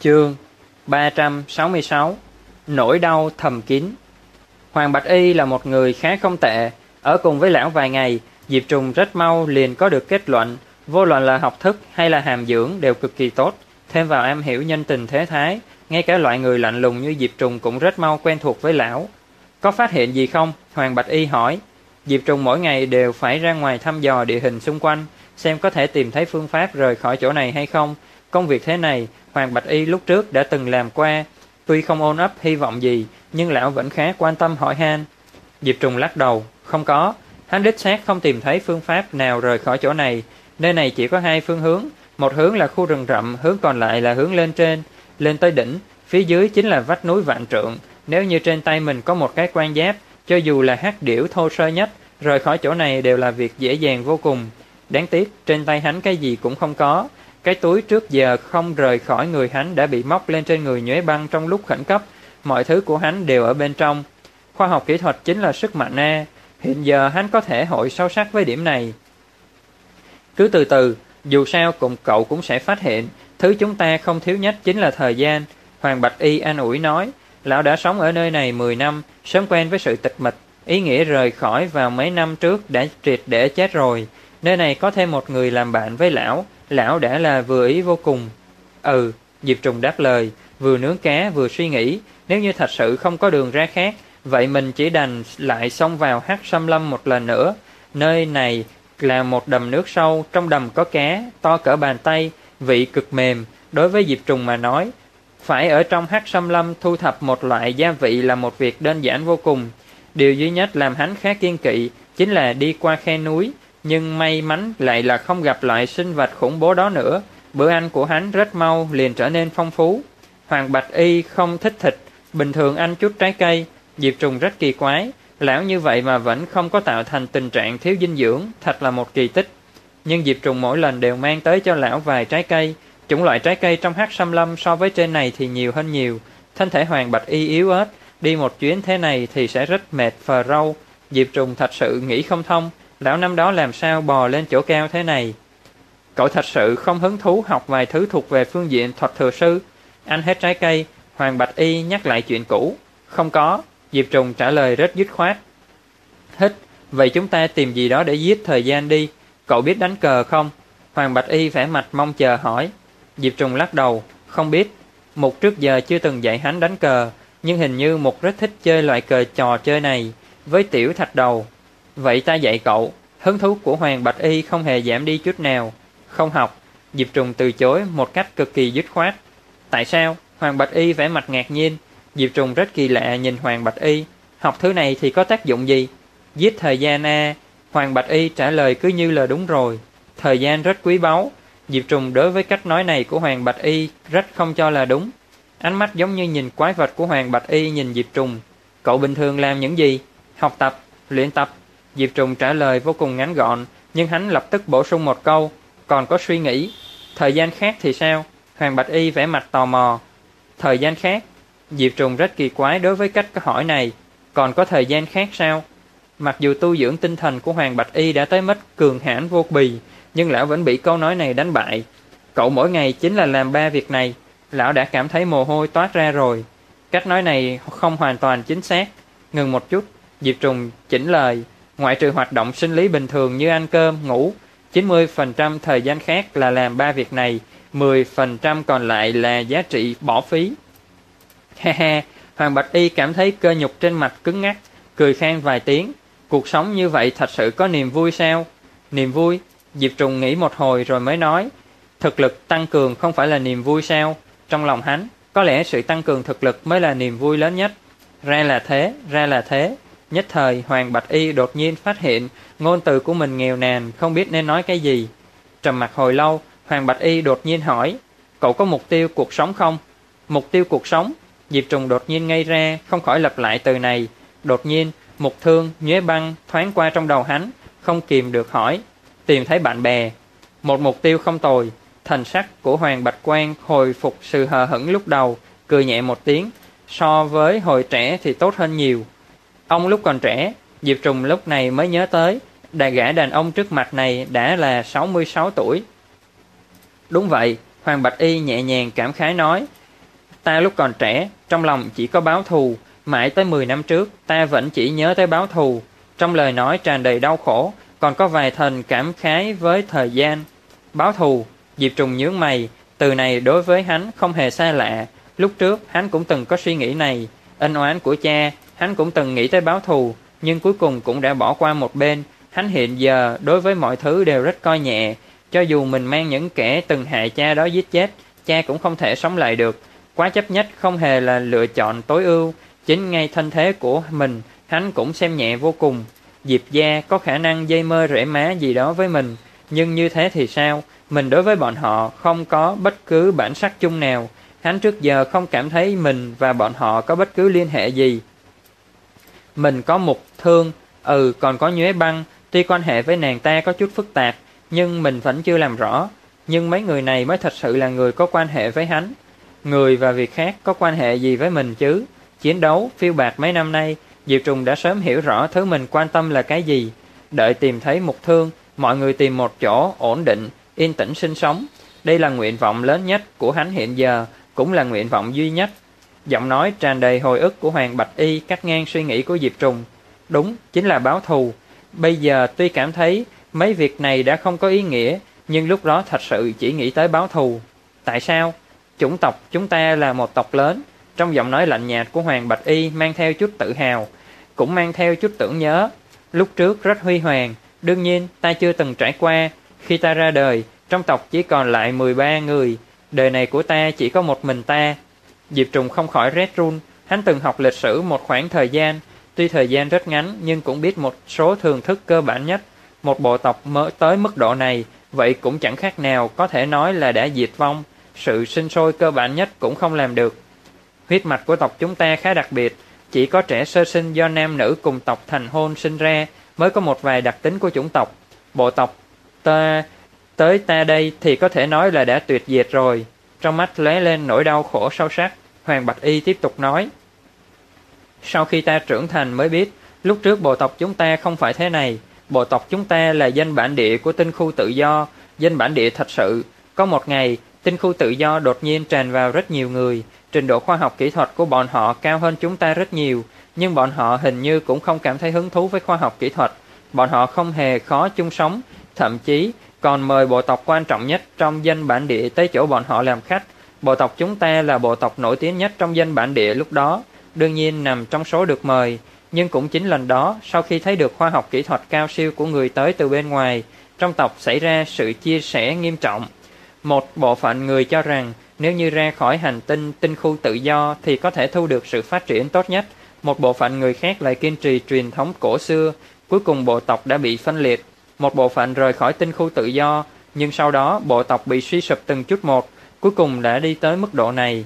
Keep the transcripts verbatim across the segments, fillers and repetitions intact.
Chương ba trăm sáu mươi sáu. Nỗi đau thầm kín. Hoàng Bạch Y là một người khá không tệ. Ở cùng với lão vài ngày, Diệp Trùng rất mau liền có được kết luận, vô luận là học thức hay là hàm dưỡng đều cực kỳ tốt. Thêm vào am hiểu nhân tình thế thái, ngay cả loại người lạnh lùng như Diệp Trùng cũng rất mau quen thuộc với lão. Có phát hiện gì không? Hoàng Bạch Y hỏi. Diệp Trùng mỗi ngày đều phải ra ngoài thăm dò địa hình xung quanh, xem có thể tìm thấy phương pháp rời khỏi chỗ này hay không. Công việc thế này, Hoàng Bạch Y lúc trước đã từng làm qua. Tuy không ôm ấp hy vọng gì, nhưng lão vẫn khá quan tâm hỏi han. Diệp Trùng lắc đầu, không có. Hắn đích xác không tìm thấy phương pháp nào rời khỏi chỗ này. Nơi này chỉ có hai phương hướng. Một hướng là khu rừng rậm, hướng còn lại là hướng lên trên, lên tới đỉnh. Phía dưới chính là vách núi vạn trượng. Nếu như trên tay mình có một cái quan giáp, cho dù là hắc điểu thô sơ nhất, rời khỏi chỗ này đều là việc dễ dàng vô cùng. Đáng tiếc, trên tay hắn cái gì cũng không có. Cái túi trước giờ không rời khỏi người hắn đã bị móc lên trên người Nhuế Băng trong lúc khẩn cấp. Mọi thứ của hắn đều ở bên trong. Khoa học kỹ thuật chính là sức mạnh a. Hiện giờ hắn có thể hội sâu sắc với điểm này. Cứ từ từ, dù sao cùng cậu cũng sẽ phát hiện, thứ chúng ta không thiếu nhất chính là thời gian. Hoàng Bạch Y an ủi nói, lão đã sống ở nơi này mười năm, sớm quen với sự tịch mịch. Ý nghĩa rời khỏi vào mấy năm trước đã triệt để chết rồi. Nơi này có thêm một người làm bạn với lão, lão đã là vừa ý vô cùng. Ừ, Diệp Trùng đáp lời, vừa nướng cá vừa suy nghĩ, nếu như thật sự không có đường ra khác, vậy mình chỉ đành lại xông vào Hắc Sâm Lâm một lần nữa. Nơi này là một đầm nước sâu, trong đầm có cá, to cỡ bàn tay, vị cực mềm. Đối với Diệp Trùng mà nói, phải ở trong Hắc Sâm Lâm thu thập một loại gia vị là một việc đơn giản vô cùng. Điều duy nhất làm hắn khá kiên kỵ chính là đi qua khe núi, nhưng may mắn lại là không gặp loại sinh vật khủng bố đó nữa. Bữa ăn của hắn rất mau liền trở nên phong phú. Hoàng Bạch Y không thích thịt, bình thường ăn chút trái cây. Diệp Trùng rất kỳ quái, lão như vậy mà vẫn không có tạo thành tình trạng thiếu dinh dưỡng, thật là một kỳ tích. Nhưng Diệp Trùng mỗi lần đều mang tới cho lão vài trái cây. Chủng loại trái cây trong Hắc Sâm Lâm so với trên này thì nhiều hơn nhiều. Thân thể Hoàng Bạch Y yếu ớt, đi một chuyến thế này thì sẽ rất mệt phờ râu. Diệp Trùng thật sự nghĩ không thông, lão năm đó làm sao bò lên chỗ cao thế này. Cậu thật sự không hứng thú học vài thứ thuộc về phương diện thuật thừa sư? Ăn hết trái cây, Hoàng Bạch Y nhắc lại chuyện cũ. Không có, Diệp Trùng trả lời rất dứt khoát. Hít, vậy chúng ta tìm gì đó để giết thời gian đi. Cậu biết đánh cờ không? Hoàng Bạch Y vẻ mặt mong chờ hỏi. Diệp Trùng lắc đầu, không biết. Mục trước giờ chưa từng dạy hắn đánh cờ, nhưng hình như Mục rất thích chơi loại cờ trò chơi này với Tiểu Thạch Đầu. Vậy ta dạy cậu. Hứng thú của Hoàng Bạch Y không hề giảm đi chút nào. Không học. Diệp Trùng từ chối một cách cực kỳ dứt khoát. Tại sao? Hoàng Bạch Y vẻ mặt ngạc nhiên. Diệp Trùng rất kỳ lạ nhìn Hoàng Bạch Y. Học thứ này thì có tác dụng gì? Giết thời gian a. Hoàng Bạch Y trả lời cứ như là đúng rồi. Thời gian rất quý báu. Diệp Trùng đối với cách nói này của Hoàng Bạch Y rất không cho là đúng. Ánh mắt giống như nhìn quái vật của Hoàng Bạch Y nhìn Diệp Trùng. Cậu bình thường làm những gì? Học tập, luyện tập. Diệp Trùng trả lời vô cùng ngắn gọn, nhưng hắn lập tức bổ sung một câu, còn có suy nghĩ. Thời gian khác thì sao? Hoàng Bạch Y vẻ mặt tò mò. Thời gian khác? Diệp Trùng rất kỳ quái đối với cách câu hỏi này. Còn có thời gian khác sao? Mặc dù tu dưỡng tinh thần của Hoàng Bạch Y đã tới mức cường hãn vô bì, nhưng lão vẫn bị câu nói này đánh bại. Cậu mỗi ngày chính là làm ba việc này. Lão đã cảm thấy mồ hôi toát ra rồi. Cách nói này không hoàn toàn chính xác. Ngừng một chút, Diệp Trùng chỉnh lời. Ngoại trừ hoạt động sinh lý bình thường như ăn cơm, ngủ, chín mươi phần trăm thời gian khác là làm ba việc này, mười phần trăm còn lại là giá trị bỏ phí. Ha ha, Hoàng Bạch Y cảm thấy cơ nhục trên mặt cứng ngắc, cười khan vài tiếng. Cuộc sống như vậy thật sự có niềm vui sao? Niềm vui? Diệp Trùng nghĩ một hồi rồi mới nói. Thực lực tăng cường không phải là niềm vui sao? Trong lòng hắn, có lẽ sự tăng cường thực lực mới là niềm vui lớn nhất. Ra là thế, ra là thế. Nhất thời Hoàng Bạch Y đột nhiên phát hiện ngôn từ của mình nghèo nàn, không biết nên nói cái gì. Trầm mặc hồi lâu, Hoàng Bạch Y đột nhiên hỏi, cậu có mục tiêu cuộc sống không? Mục tiêu cuộc sống? Diệp Trùng đột nhiên ngây ra, không khỏi lặp lại từ này. Đột nhiên, Mục Thương, Nhuế Băng thoáng qua trong đầu hắn, không kìm được hỏi, tìm thấy bạn bè. Một mục tiêu không tồi. Thần sắc của Hoàng Bạch Quan hồi phục sự hờ hững lúc đầu, cười nhẹ một tiếng. So với hồi trẻ thì tốt hơn nhiều. Ông lúc còn trẻ, Diệp Trùng lúc này mới nhớ tới, đại gã đàn ông trước mặt này đã là sáu mươi sáu tuổi. Đúng vậy, Hoàng Bạch Y nhẹ nhàng cảm khái nói, Ta lúc còn trẻ, trong lòng chỉ có báo thù, mãi tới mười năm trước, ta vẫn chỉ nhớ tới báo thù. Trong lời nói tràn đầy đau khổ, còn có vài thần cảm khái với thời gian. Báo thù, Diệp Trùng nhướng mày, từ này đối với hắn không hề xa lạ. Lúc trước, hắn cũng từng có suy nghĩ này. Ân oán của cha, hắn cũng từng nghĩ tới báo thù, nhưng cuối cùng cũng đã bỏ qua một bên. Hắn hiện giờ, đối với mọi thứ đều rất coi nhẹ. Cho dù mình mang những kẻ từng hại cha đó giết chết, cha cũng không thể sống lại được. Quá chấp nhất không hề là lựa chọn tối ưu. Chính ngay thân thế của mình, hắn cũng xem nhẹ vô cùng. Diệp gia có khả năng dây mơ rễ má gì đó với mình, nhưng như thế thì sao? Mình đối với bọn họ không có bất cứ bản sắc chung nào. Hắn trước giờ không cảm thấy mình và bọn họ có bất cứ liên hệ gì. Mình có Mục Thương, ừ còn có Nhuế Băng, tuy quan hệ với nàng ta có chút phức tạp, nhưng mình vẫn chưa làm rõ. Nhưng mấy người này mới thật sự là người có quan hệ với hắn. Người và việc khác có quan hệ gì với mình chứ? Chiến đấu, phiêu bạt mấy năm nay, Diệp Trùng đã sớm hiểu rõ thứ mình quan tâm là cái gì. Đợi tìm thấy Mục Thương, mọi người tìm một chỗ ổn định, yên tĩnh sinh sống. Đây là nguyện vọng lớn nhất của hắn hiện giờ, cũng là nguyện vọng duy nhất. Giọng nói tràn đầy hồi ức của Hoàng Bạch Y cắt ngang suy nghĩ của Diệp Trùng. Đúng, chính là báo thù. Bây giờ tuy cảm thấy mấy việc này đã không có ý nghĩa, nhưng lúc đó thật sự chỉ nghĩ tới báo thù. Tại sao? Chủng tộc chúng ta là một tộc lớn. Trong giọng nói lạnh nhạt của Hoàng Bạch Y mang theo chút tự hào, cũng mang theo chút tưởng nhớ. Lúc trước rất huy hoàng, đương nhiên ta chưa từng trải qua. Khi ta ra đời, trong tộc chỉ còn lại mười ba người. Đời này của ta chỉ có một mình ta. Diệp Trùng không khỏi rét run. Hắn từng học lịch sử một khoảng thời gian, tuy thời gian rất ngắn nhưng cũng biết một số thường thức cơ bản nhất. Một bộ tộc mới tới mức độ này, vậy cũng chẳng khác nào có thể nói là đã diệt vong. Sự sinh sôi cơ bản nhất cũng không làm được. Huyết mạch của tộc chúng ta khá đặc biệt, chỉ có trẻ sơ sinh do nam nữ cùng tộc thành hôn sinh ra mới có một vài đặc tính của chủng tộc. Bộ tộc ta tới ta đây thì có thể nói là đã tuyệt diệt rồi. Trong mắt lóe lên nỗi đau khổ sâu sắc, Hoàng Bạch Y tiếp tục nói: Sau khi ta trưởng thành mới biết, lúc trước bộ tộc chúng ta không phải thế này. Bộ tộc chúng ta là dân bản địa của tinh khu tự do, dân bản địa thật sự. Có một ngày, tinh khu tự do đột nhiên tràn vào rất nhiều người. Trình độ khoa học kỹ thuật của bọn họ cao hơn chúng ta rất nhiều, nhưng bọn họ hình như cũng không cảm thấy hứng thú với khoa học kỹ thuật. Bọn họ không hề khó chung sống, thậm chí còn mời bộ tộc quan trọng nhất trong dân bản địa tới chỗ bọn họ làm khách. Bộ tộc chúng ta là bộ tộc nổi tiếng nhất trong dân bản địa lúc đó, đương nhiên nằm trong số được mời. Nhưng cũng chính lần đó, sau khi thấy được khoa học kỹ thuật cao siêu của người tới từ bên ngoài, trong tộc xảy ra sự chia sẻ nghiêm trọng. Một bộ phận người cho rằng nếu như ra khỏi hành tinh tinh khu tự do thì có thể thu được sự phát triển tốt nhất. Một bộ phận người khác lại kiên trì truyền thống cổ xưa. Cuối cùng bộ tộc đã bị phân liệt. Một bộ phận rời khỏi tinh khu tự do, nhưng sau đó bộ tộc bị suy sụp từng chút một, cuối cùng đã đi tới mức độ này.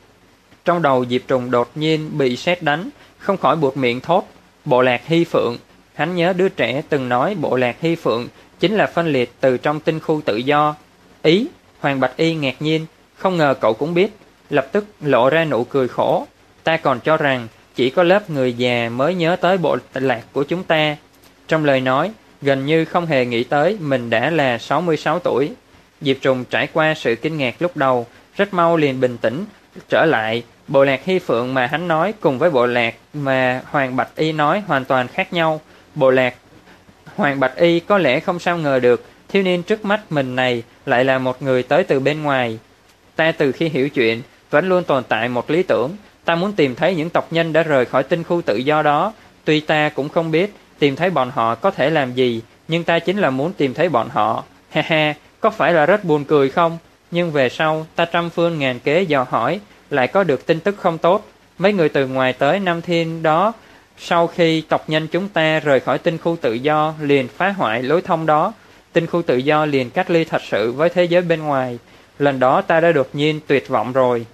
Trong đầu Diệp Trùng đột nhiên bị sét đánh, không khỏi buột miệng thốt: Bộ lạc Hy Phượng. Hắn nhớ đứa trẻ từng nói bộ lạc Hy Phượng chính là phân liệt từ trong tinh khu tự do. Ý? Hoàng Bạch Y ngạc nhiên, không ngờ cậu cũng biết, lập tức lộ ra nụ cười khổ. Ta còn cho rằng chỉ có lớp người già mới nhớ tới bộ lạc của chúng ta. Trong lời nói, gần như không hề nghĩ tới mình đã là sáu mươi sáu tuổi. Diệp Trùng trải qua sự kinh ngạc lúc đầu, rất mau liền bình tĩnh trở lại. Bộ lạc Hy Phượng mà hắn nói cùng với bộ lạc mà Hoàng Bạch Y nói hoàn toàn khác nhau. Bộ lạc Hoàng Bạch Y có lẽ không sao ngờ được thiếu niên trước mắt mình này lại là một người tới từ bên ngoài. Ta từ khi hiểu chuyện, vẫn luôn tồn tại một lý tưởng. Ta muốn tìm thấy những tộc nhân đã rời khỏi tinh khu tự do đó. Tuy ta cũng không biết tìm thấy bọn họ có thể làm gì, nhưng ta chính là muốn tìm thấy bọn họ. Ha ha, có phải là rất buồn cười không? Nhưng về sau, ta trăm phương ngàn kế dò hỏi, lại có được tin tức không tốt. Mấy người từ ngoài tới Nam Thiên đó, sau khi tộc nhân chúng ta rời khỏi tinh khu tự do, liền phá hoại lối thông đó. Tinh khu tự do liền cách ly thật sự với thế giới bên ngoài. Lần đó ta đã đột nhiên tuyệt vọng rồi.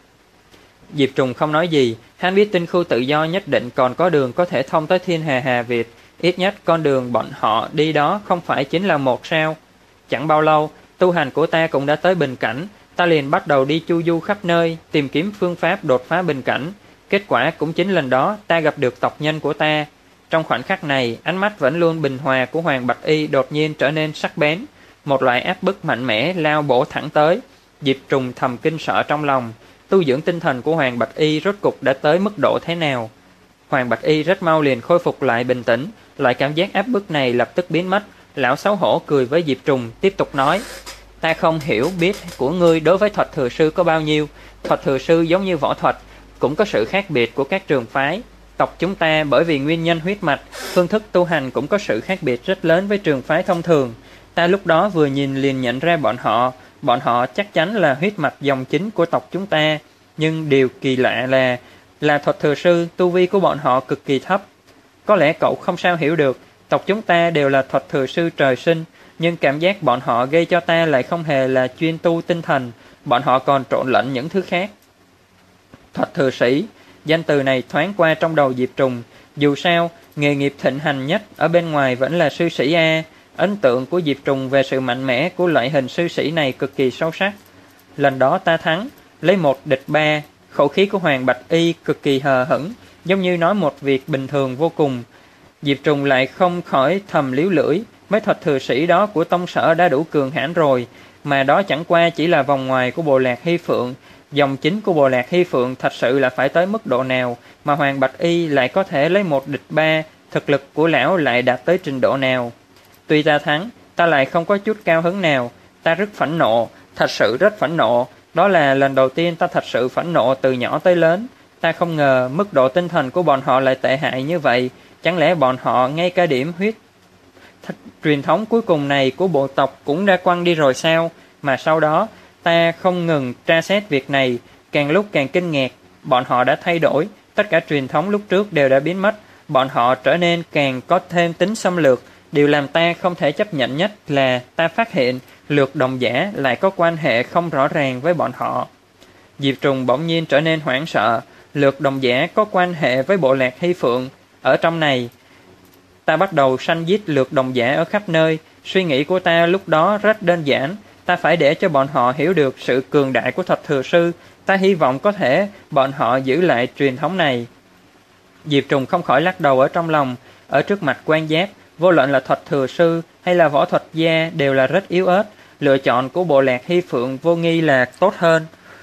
Diệp Trùng không nói gì. Hắn biết tinh khu tự do nhất định còn có đường có thể thông tới thiên hà Hà Việt. Ít nhất con đường bọn họ đi đó không phải chính là một sao. Chẳng bao lâu, tu hành của ta cũng đã tới bình cảnh. Ta liền bắt đầu đi chu du khắp nơi, tìm kiếm phương pháp đột phá bình cảnh. Kết quả cũng chính lần đó ta gặp được tộc nhân của ta. Trong khoảnh khắc này, ánh mắt vẫn luôn bình hòa của Hoàng Bạch Y đột nhiên trở nên sắc bén. Một loại áp bức mạnh mẽ lao bổ thẳng tới. Diệp Trùng thầm kinh sợ trong lòng. tu dưỡng tinh thần của Hoàng Bạch Y rốt cục đã tới mức độ thế nào. Hoàng Bạch Y rất mau liền khôi phục lại bình tĩnh, loại cảm giác áp bức này lập tức biến mất. Lão xấu hổ cười với Diệp Trùng, tiếp tục nói: ta không hiểu biết của ngươi đối với thuật thừa sư có bao nhiêu. Thuật thừa sư giống như võ thuật, cũng có sự khác biệt của các trường phái. Tộc chúng ta bởi vì nguyên nhân huyết mạch, phương thức tu hành cũng có sự khác biệt rất lớn với trường phái thông thường. Ta lúc đó vừa nhìn liền nhận ra bọn họ, bọn họ chắc chắn là huyết mạch dòng chính của tộc chúng ta. Nhưng điều kỳ lạ là, là thuật thừa sư, tu vi của bọn họ cực kỳ thấp. Có lẽ cậu không sao hiểu được, tộc chúng ta đều là thuật thừa sư trời sinh, nhưng cảm giác bọn họ gây cho ta lại không hề là chuyên tu tinh thần, bọn họ còn trộn lẫn những thứ khác. Thuật thừa sĩ, danh từ này thoáng qua trong đầu Diệp Trùng. Dù sao, nghề nghiệp thịnh hành nhất ở bên ngoài vẫn là sư sĩ A. Ấn tượng của Diệp Trùng về sự mạnh mẽ của loại hình sư sĩ này cực kỳ sâu sắc. Lần đó ta thắng, lấy một địch ba, khẩu khí của Hoàng Bạch Y cực kỳ hờ hững, giống như nói một việc bình thường vô cùng. Diệp Trùng lại không khỏi thầm líu lưỡi, mấy thuật thừa sĩ đó của tông sở đã đủ cường hãn rồi, mà đó chẳng qua chỉ là vòng ngoài của bộ lạc Hy Phượng. Dòng chính của bộ lạc Hy Phượng thật sự là phải tới mức độ nào mà Hoàng Bạch Y lại có thể lấy một địch ba, thực lực của lão lại đạt tới trình độ nào. Tuy ta thắng, ta lại không có chút cao hứng nào, ta rất phẫn nộ, thật sự rất phẫn nộ. Đó là lần đầu tiên ta thật sự phẫn nộ từ nhỏ tới lớn. Ta không ngờ mức độ tinh thần của bọn họ lại tệ hại như vậy. Chẳng lẽ bọn họ ngay cả điểm huyết th- truyền thống cuối cùng này của bộ tộc cũng đã quăng đi rồi sao? Mà sau đó, ta không ngừng tra xét việc này, càng lúc càng kinh ngạc. Bọn họ đã thay đổi, tất cả truyền thống lúc trước đều đã biến mất. Bọn họ trở nên càng có thêm tính xâm lược. Điều làm ta không thể chấp nhận nhất là ta phát hiện Lược Đồng Giả lại có quan hệ không rõ ràng với bọn họ. Diệp Trùng bỗng nhiên trở nên hoảng sợ. Lược Đồng Giả có quan hệ với bộ lạc Hy Phượng. Ở trong này, ta bắt đầu săn giết Lược Đồng Giả ở khắp nơi. Suy nghĩ của ta lúc đó rất đơn giản. Ta phải để cho bọn họ hiểu được sự cường đại của thuật thừa sư. Ta hy vọng có thể bọn họ giữ lại truyền thống này. Diệp Trùng không khỏi lắc đầu ở trong lòng. Ở trước mặt Quan Giáp, vô luận là thuật thừa sư hay là võ thuật gia đều là rất yếu ớt. Lựa chọn của bộ lạc Hy Phượng vô nghi là tốt hơn.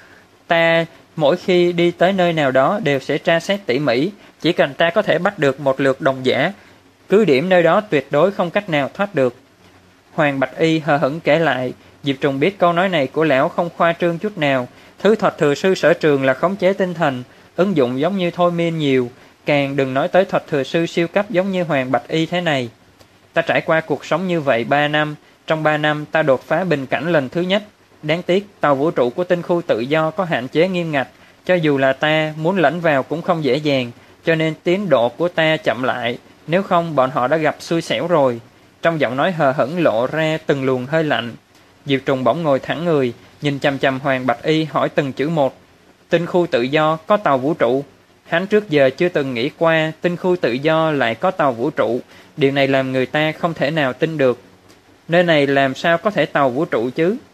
Ta mỗi khi đi tới nơi nào đó đều sẽ tra xét tỉ mỉ. Chỉ cần ta có thể bắt được một Lược Đồng Giả, cứ điểm nơi đó tuyệt đối không cách nào thoát được. Hoàng Bạch Y hờ hững kể lại. Diệp Trùng biết câu nói này của lão không khoa trương chút nào. Thứ thuật thừa sư sở trường là khống chế tinh thần, ứng dụng giống như thôi miên nhiều. Càng đừng nói tới thuật thừa sư siêu cấp giống như Hoàng Bạch Y thế này. Ta trải qua cuộc sống như vậy ba năm. Trong ba năm ta đột phá bình cảnh lần thứ nhất. Đáng tiếc tàu vũ trụ của tinh khu tự do có hạn chế nghiêm ngặt. Cho dù là ta muốn lẫn vào cũng không dễ dàng. Cho nên tiến độ của ta chậm lại. Nếu không bọn họ đã gặp xui xẻo rồi. Trong giọng nói hờ hững lộ ra từng luồng hơi lạnh. Diệp Trùng bỗng ngồi thẳng người, nhìn chằm chằm Hoàng Bạch Y hỏi từng chữ một. Tinh khu tự do có tàu vũ trụ. Hắn trước giờ chưa từng nghĩ qua tinh khu tự do lại có tàu vũ trụ. Điều này làm người ta không thể nào tin được. Nơi này làm sao có thể tàu vũ trụ chứ?